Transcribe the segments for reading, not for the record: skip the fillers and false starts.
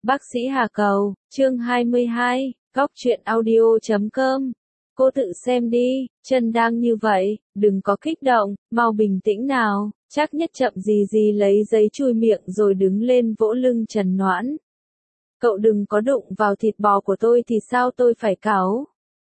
Bác sĩ Hà Cầu, chương 22, góc truyện audio.com. Cô tự xem đi, chân đang như vậy, đừng có kích động, mau bình tĩnh nào, chắc nhất chậm gì gì lấy giấy chùi miệng rồi đứng lên vỗ lưng Trần Noãn. Cậu đừng có đụng vào thịt bò của tôi thì sao tôi phải cáu.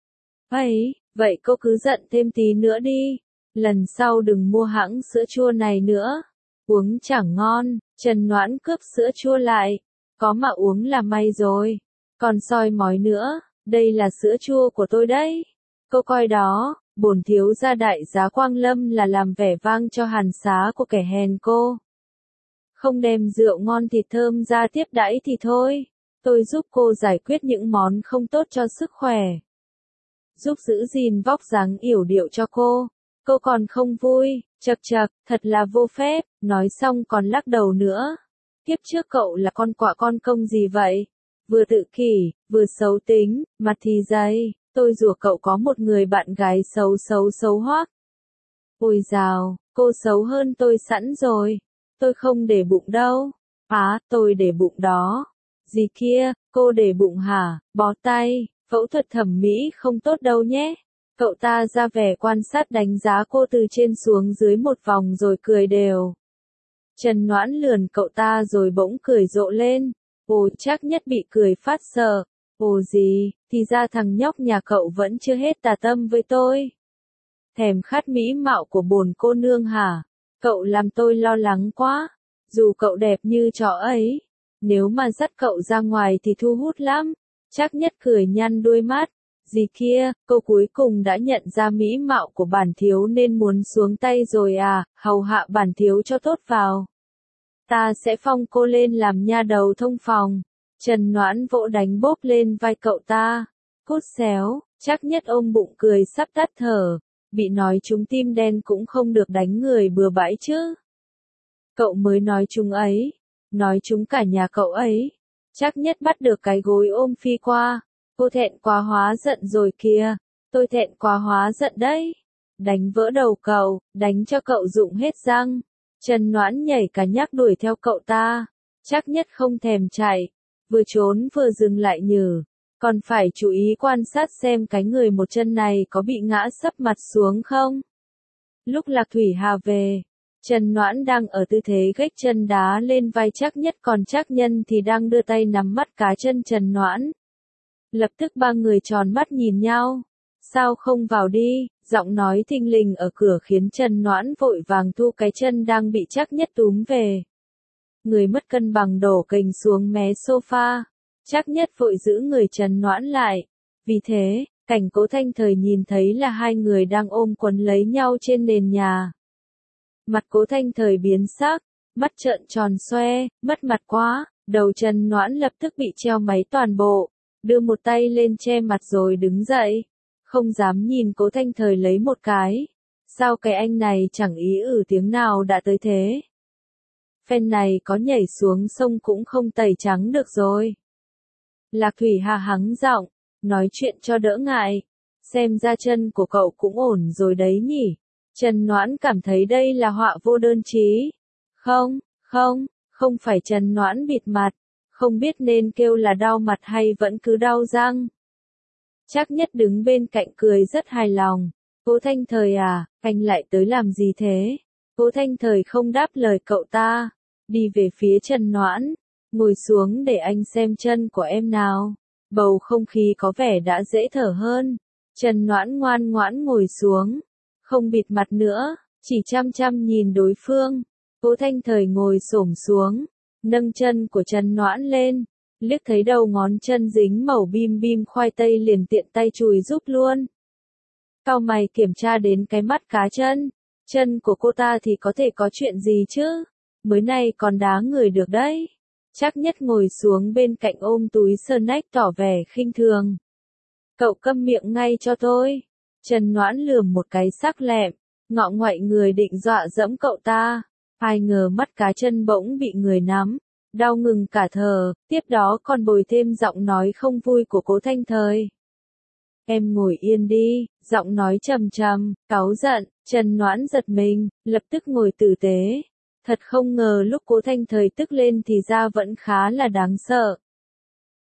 Vậy cô cứ giận thêm tí nữa đi, lần sau đừng mua hãng sữa chua này nữa, uống chẳng ngon. Trần Noãn cướp sữa chua lại, có mà uống là may rồi, còn soi mói nữa, đây là sữa chua của tôi đấy. Cô coi đó, bổn thiếu gia đại giá Quang Lâm là làm vẻ vang cho hàn xá của kẻ hèn cô. Không đem rượu ngon thịt thơm ra tiếp đãi thì thôi, tôi giúp cô giải quyết những món không tốt cho sức khỏe. Giúp giữ gìn vóc dáng yểu điệu cho cô còn không vui, chậc chậc, thật là vô phép, nói xong còn lắc đầu nữa. Kiếp trước cậu là con quạ con công gì vậy? Vừa tự kỷ, vừa xấu tính, mặt thì dày, tôi rủa cậu có một người bạn gái xấu hoắc. Ôi dào, cô xấu hơn tôi sẵn rồi, tôi không để bụng đâu. Tôi để bụng đó. Gì kia, cô để bụng hả? Bó tay, phẫu thuật thẩm mỹ không tốt đâu nhé. Cậu ta ra vẻ quan sát đánh giá cô từ trên xuống dưới một vòng rồi cười đều. Trần Noãn lườn cậu ta rồi bỗng cười rộ lên. Ồ, chắc nhất bị cười phát sợ. Ồ gì, thì ra thằng nhóc nhà cậu vẫn chưa hết tà tâm với tôi. Thèm khát mỹ mạo của bồn cô nương hả? Cậu làm tôi lo lắng quá. Dù cậu đẹp như chó ấy, nếu mà dắt cậu ra ngoài thì thu hút lắm. Chắc nhất cười nhăn đuôi mắt. Gì kia, cô cuối cùng đã nhận ra mỹ mạo của bản thiếu nên muốn xuống tay rồi à, hầu hạ bản thiếu cho tốt vào. Ta sẽ phong cô lên làm nha đầu thông phòng. Trần Noãn vỗ đánh bốp lên vai cậu ta. Cút xéo, chắc nhất ôm bụng cười sắp tắt thở. Bị nói trúng tim đen cũng không được đánh người bừa bãi chứ. Cậu mới nói chúng ấy. Nói chúng cả nhà cậu ấy. Chắc nhất bắt được cái gối ôm phi qua. Cô thẹn quá hóa giận rồi kìa. Tôi thẹn quá hóa giận đấy. Đánh vỡ đầu cậu, đánh cho cậu rụng hết răng. Trần Noãn nhảy cả nhắc đuổi theo cậu ta. Chắc nhất không thèm chạy. Vừa trốn vừa dừng lại nhử. Còn phải chú ý quan sát xem cái người một chân này có bị ngã sấp mặt xuống không. Lúc Lạc Thủy Hà về, Trần Noãn đang ở tư thế gách chân đá lên vai Trác Nhất, còn Trác Nhân thì đang đưa tay nắm mắt cá chân Trần Noãn. Lập tức ba người tròn mắt nhìn nhau. Sao không vào đi? Giọng nói thình lình ở cửa khiến Trần Noãn vội vàng thu cái chân đang bị Trác Nhất túm về. Người mất cân bằng đổ kềnh xuống mé sofa. Trác Nhất vội giữ người Trần Noãn lại. Vì thế, cảnh Cố Thanh Thời nhìn thấy là hai người đang ôm quấn lấy nhau trên nền nhà. Mặt Cố Thanh Thời biến sắc, mắt trợn tròn xoe, mất mặt quá, đầu Trần Noãn lập tức bị treo máy toàn bộ, đưa một tay lên che mặt rồi đứng dậy, không dám nhìn Cố Thanh Thời lấy một cái. Sao cái anh này chẳng ý tiếng nào đã tới thế? Phen này có nhảy xuống sông cũng không tẩy trắng được rồi. Lạc Thủy Hà hắng giọng, nói chuyện cho đỡ ngại. Xem ra chân của cậu cũng ổn rồi đấy nhỉ. Trần Noãn cảm thấy đây là họa vô đơn chí. Không phải Trần Noãn bịt mặt. Không biết nên kêu là đau mặt hay vẫn cứ đau răng. Trác Nhất đứng bên cạnh cười rất hài lòng. Cố Thanh Thời à, anh lại tới làm gì thế? Cố Thanh Thời không đáp lời cậu ta. Đi về phía Trần Noãn. Ngồi xuống để anh xem chân của em nào. Bầu không khí có vẻ đã dễ thở hơn. Trần Noãn ngoan ngoãn ngồi xuống. Không bịt mặt nữa, chỉ chăm chăm nhìn đối phương. Cố Thanh Thời ngồi xổm xuống, nâng chân của Trần Noãn lên, liếc thấy đầu ngón chân dính màu bim bim khoai tây liền tiện tay chùi giúp luôn. Cau mày kiểm tra đến cái mắt cá chân. Chân của cô ta thì có thể có chuyện gì chứ? Mới nay còn đá người được đấy. Trác Nhất ngồi xuống bên cạnh ôm túi snack tỏ vẻ khinh thường. Cậu câm miệng ngay cho tôi. Trần Noãn lườm một cái sắc lẹm, ngọ ngoại người định dọa dẫm cậu ta. Ai ngờ mắt cá chân bỗng bị người nắm, đau ngừng cả thở, tiếp đó còn bồi thêm giọng nói không vui của Cố Thanh Thời. Em ngồi yên đi, giọng nói trầm trầm, cáu giận. Trần Noãn giật mình, lập tức ngồi tử tế. Thật không ngờ lúc Cố Thanh Thời tức lên thì ra vẫn khá là đáng sợ.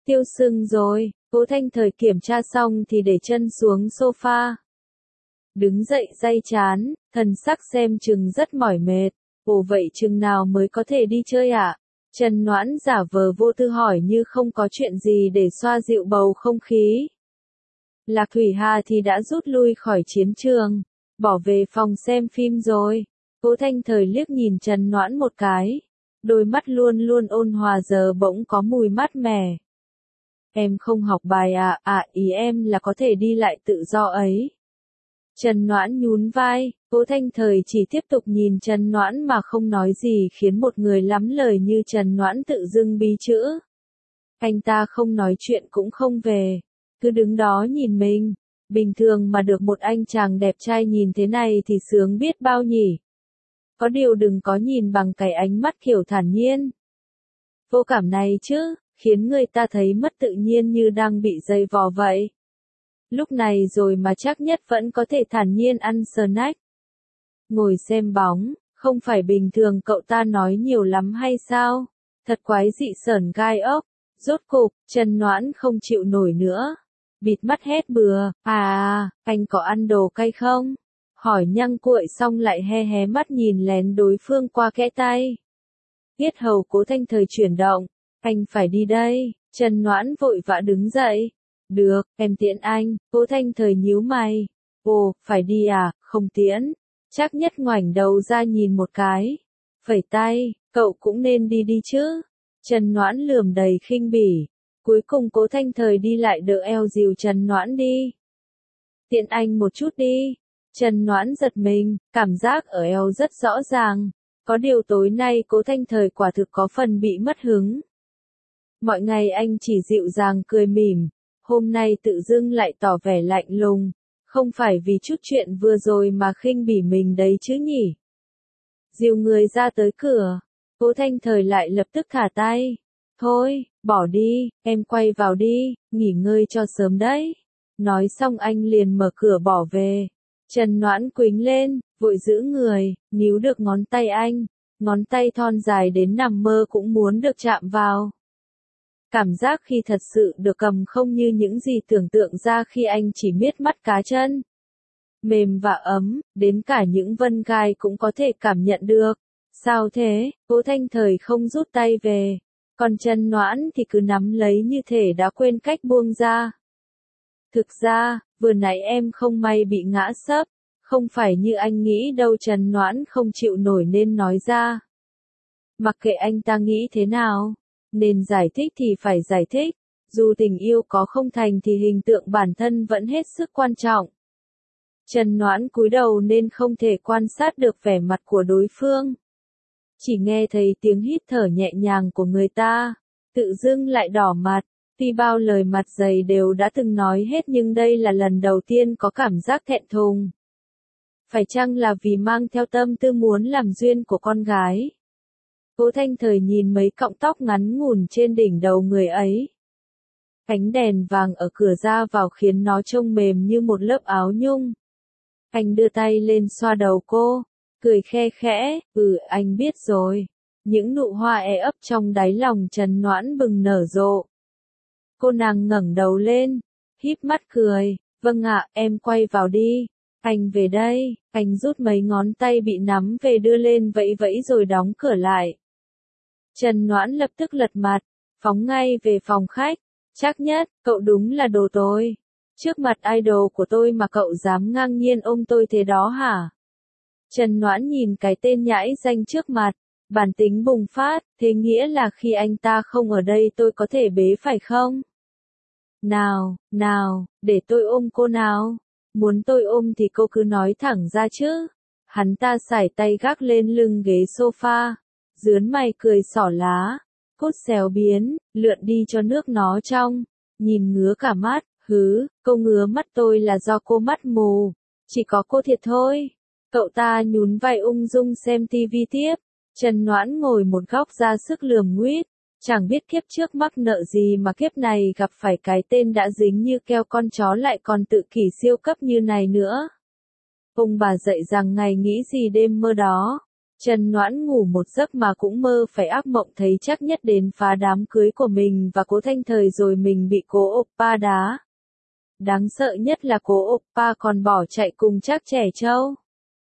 Tiêu sưng rồi, Cố Thanh Thời kiểm tra xong thì để chân xuống sofa. Đứng dậy day chán, thần sắc xem chừng rất mỏi mệt. Ồ vậy chừng nào mới có thể đi chơi ạ? Trần Noãn giả vờ vô tư hỏi như không có chuyện gì để xoa dịu bầu không khí. Lạc Thủy Hà thì đã rút lui khỏi chiến trường, bỏ về phòng xem phim rồi. Cố Thanh Thời liếc nhìn Trần Noãn một cái. Đôi mắt luôn luôn ôn hòa giờ bỗng có mùi mát mẻ. Em không học bài à? Ý em là có thể đi lại tự do ấy. Trần Noãn nhún vai, Cố Thanh Thời chỉ tiếp tục nhìn Trần Noãn mà không nói gì khiến một người lắm lời như Trần Noãn tự dưng bí chữ. Anh ta không nói chuyện cũng không về, cứ đứng đó nhìn mình. Bình thường mà được một anh chàng đẹp trai nhìn thế này thì sướng biết bao nhỉ. Có điều đừng có nhìn bằng cái ánh mắt kiểu thản nhiên. Vô cảm này chứ, khiến người ta thấy mất tự nhiên như đang bị dày vò vậy. Lúc này rồi mà chắc nhất vẫn có thể thản nhiên ăn snack. Ngồi xem bóng, không phải bình thường cậu ta nói nhiều lắm hay sao? Thật quái dị sởn gai ốc. Rốt cục, Trần Noãn không chịu nổi nữa. Bịt mắt hét bừa, anh có ăn đồ cay không? Hỏi nhăng cuội xong lại hé hé mắt nhìn lén đối phương qua kẽ tay. Yết hầu Cố Thanh Thời chuyển động, anh phải đi đây. Trần Noãn vội vã đứng dậy. Được, em tiễn anh. Cố Thanh Thời nhíu mày. Ồ, phải đi à? Không tiễn. Trác Nhất ngoảnh đầu ra nhìn một cái. Phẩy tay, cậu cũng nên đi đi chứ. Trần Noãn lườm đầy khinh bỉ. Cuối cùng Cố Thanh Thời đi lại đỡ eo dìu Trần Noãn đi. Tiện anh một chút đi. Trần Noãn giật mình, cảm giác ở eo rất rõ ràng. Có điều tối nay Cố Thanh Thời quả thực có phần bị mất hứng. Mọi ngày anh chỉ dịu dàng cười mỉm, hôm nay tự dưng lại tỏ vẻ lạnh lùng. Không phải vì chút chuyện vừa rồi mà khinh bỉ mình đấy chứ nhỉ. Dìu người ra tới cửa, Cố Thanh Thời lại lập tức thả tay. Thôi, bỏ đi, em quay vào đi, nghỉ ngơi cho sớm đấy. Nói xong anh liền mở cửa bỏ về. Trần Noãn quĩnh lên, vội giữ người, níu được ngón tay anh. Ngón tay thon dài đến nằm mơ cũng muốn được chạm vào. Cảm giác khi thật sự được cầm không như những gì tưởng tượng ra khi anh chỉ miết mắt cá chân. Mềm và ấm, đến cả những vân gai cũng có thể cảm nhận được. Sao thế? Cố Thanh Thời không rút tay về. Còn Trần Noãn thì cứ nắm lấy như thể đã quên cách buông ra. Thực ra, vừa nãy em không may bị ngã sấp. Không phải như anh nghĩ đâu. Trần Noãn không chịu nổi nên nói ra. Mặc kệ anh ta nghĩ thế nào. Nên giải thích thì phải giải thích. Dù tình yêu có không thành thì hình tượng bản thân vẫn hết sức quan trọng. Trần Noãn cúi đầu nên không thể quan sát được vẻ mặt của đối phương. Chỉ nghe thấy tiếng hít thở nhẹ nhàng của người ta. Tự dưng lại đỏ mặt. Tuy bao lời mặt dày đều đã từng nói hết nhưng đây là lần đầu tiên có cảm giác thẹn thùng. Phải chăng là vì mang theo tâm tư muốn làm duyên của con gái? Cố Thanh Thời nhìn mấy cọng tóc ngắn ngủn trên đỉnh đầu người ấy. Ánh đèn vàng ở cửa ra vào khiến nó trông mềm như một lớp áo nhung. Anh đưa tay lên xoa đầu cô, cười khe khẽ, anh biết rồi. Những nụ hoa ấp trong đáy lòng Trần Noãn bừng nở rộ. Cô nàng ngẩng đầu lên, híp mắt cười, vâng ạ, em quay vào đi. Anh về đây, anh rút mấy ngón tay bị nắm về đưa lên vẫy vẫy rồi đóng cửa lại. Trần Noãn lập tức lật mặt, phóng ngay về phòng khách. Trác Nhất, cậu đúng là đồ tồi. Trước mặt idol của tôi mà cậu dám ngang nhiên ôm tôi thế đó hả? Trần Noãn nhìn cái tên nhãi danh trước mặt, bản tính bùng phát, thế nghĩa là khi anh ta không ở đây tôi có thể bế phải không? Nào, để tôi ôm cô nào. Muốn tôi ôm thì cô cứ nói thẳng ra chứ. Hắn ta sải tay gác lên lưng ghế sofa, dướn mày cười xỏ lá. Cốt xéo biến, lượn đi cho nước nó trong. Nhìn ngứa cả mắt, cô ngứa mắt tôi là do cô mắt mù. Chỉ có cô thiệt thôi. Cậu ta nhún vai ung dung xem tivi tiếp. Trần Noãn ngồi một góc ra sức lườm nguýt. Chẳng biết kiếp trước mắc nợ gì mà kiếp này gặp phải cái tên đã dính như keo con chó lại còn tự kỷ siêu cấp như này nữa. Ông bà dạy rằng ngày nghĩ gì đêm mơ đó. Trần Noãn ngủ một giấc mà cũng mơ phải ác mộng thấy chắc nhất đến phá đám cưới của mình và Cố Thanh Thời rồi mình bị Cố Oppa đá. Đáng sợ nhất là Cố Oppa còn bỏ chạy cùng Trác Trẻ Châu.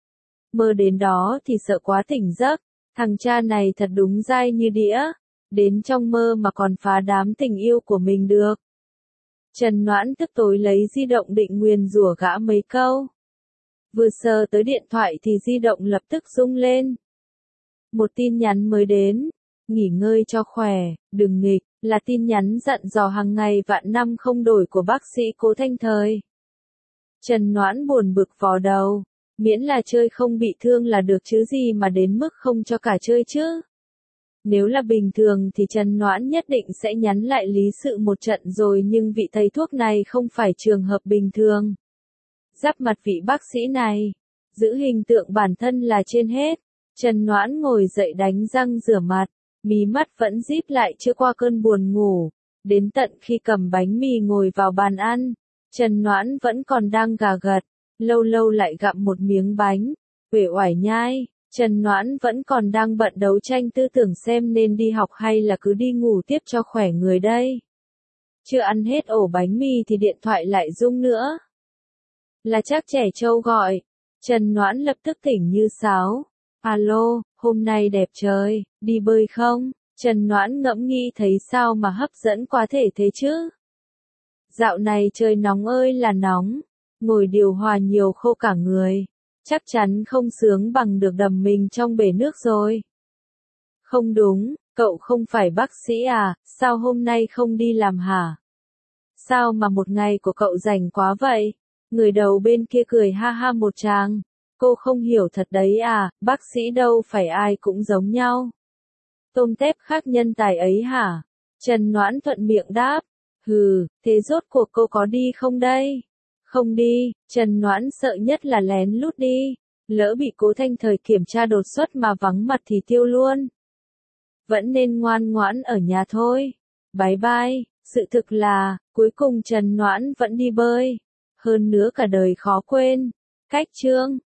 Mơ đến đó thì sợ quá tỉnh giấc, thằng cha này thật đúng dai như đĩa, đến trong mơ mà còn phá đám tình yêu của mình được. Trần Noãn thức tối lấy di động định nguyền rủa gã mấy câu. Vừa sờ tới điện thoại thì di động lập tức rung lên. Một tin nhắn mới đến, nghỉ ngơi cho khỏe, đừng nghịch, là tin nhắn dặn dò hàng ngày vạn năm không đổi của bác sĩ Cố Thanh Thời. Trần Noãn buồn bực vò đầu, miễn là chơi không bị thương là được chứ gì mà đến mức không cho cả chơi chứ. Nếu là bình thường thì Trần Noãn nhất định sẽ nhắn lại lý sự một trận rồi, nhưng vị thầy thuốc này không phải trường hợp bình thường. Giáp mặt vị bác sĩ này, giữ hình tượng bản thân là trên hết. Trần Noãn ngồi dậy đánh răng rửa mặt, mí mắt vẫn díp lại chưa qua cơn buồn ngủ. Đến tận khi cầm bánh mì ngồi vào bàn ăn, Trần Noãn vẫn còn đang gà gật, lâu lâu lại gặm một miếng bánh, uể oải nhai. Trần Noãn vẫn còn đang bận đấu tranh tư tưởng xem nên đi học hay là cứ đi ngủ tiếp cho khỏe người đây. Chưa ăn hết ổ bánh mì thì điện thoại lại rung nữa. Là Trác Trẻ Châu gọi. Trần Noãn lập tức tỉnh như sáo. Alo, hôm nay đẹp trời, đi bơi không? Trần Noãn ngẫm nghĩ thấy sao mà hấp dẫn quá thể thế chứ? Dạo này trời nóng ơi là nóng, ngồi điều hòa nhiều khô cả người. Chắc chắn không sướng bằng được đầm mình trong bể nước rồi. Không đúng, cậu không phải bác sĩ à, sao hôm nay không đi làm hả? Sao mà một ngày của cậu rảnh quá vậy? Người đầu bên kia cười ha ha một tràng. Cô không hiểu thật đấy à, bác sĩ đâu phải ai cũng giống nhau. Tôm tép khác nhân tài ấy hả? Trần Noãn thuận miệng đáp. Hừ, thế rốt cuộc cô có đi không đây? Không đi, Trần Noãn sợ nhất là lén lút đi. Lỡ bị Cố Thanh Thời kiểm tra đột xuất mà vắng mặt thì tiêu luôn. Vẫn nên ngoan ngoãn ở nhà thôi. Bye bye, sự thực là, cuối cùng Trần Noãn vẫn đi bơi. Hơn nữa cả đời khó quên. Cách chương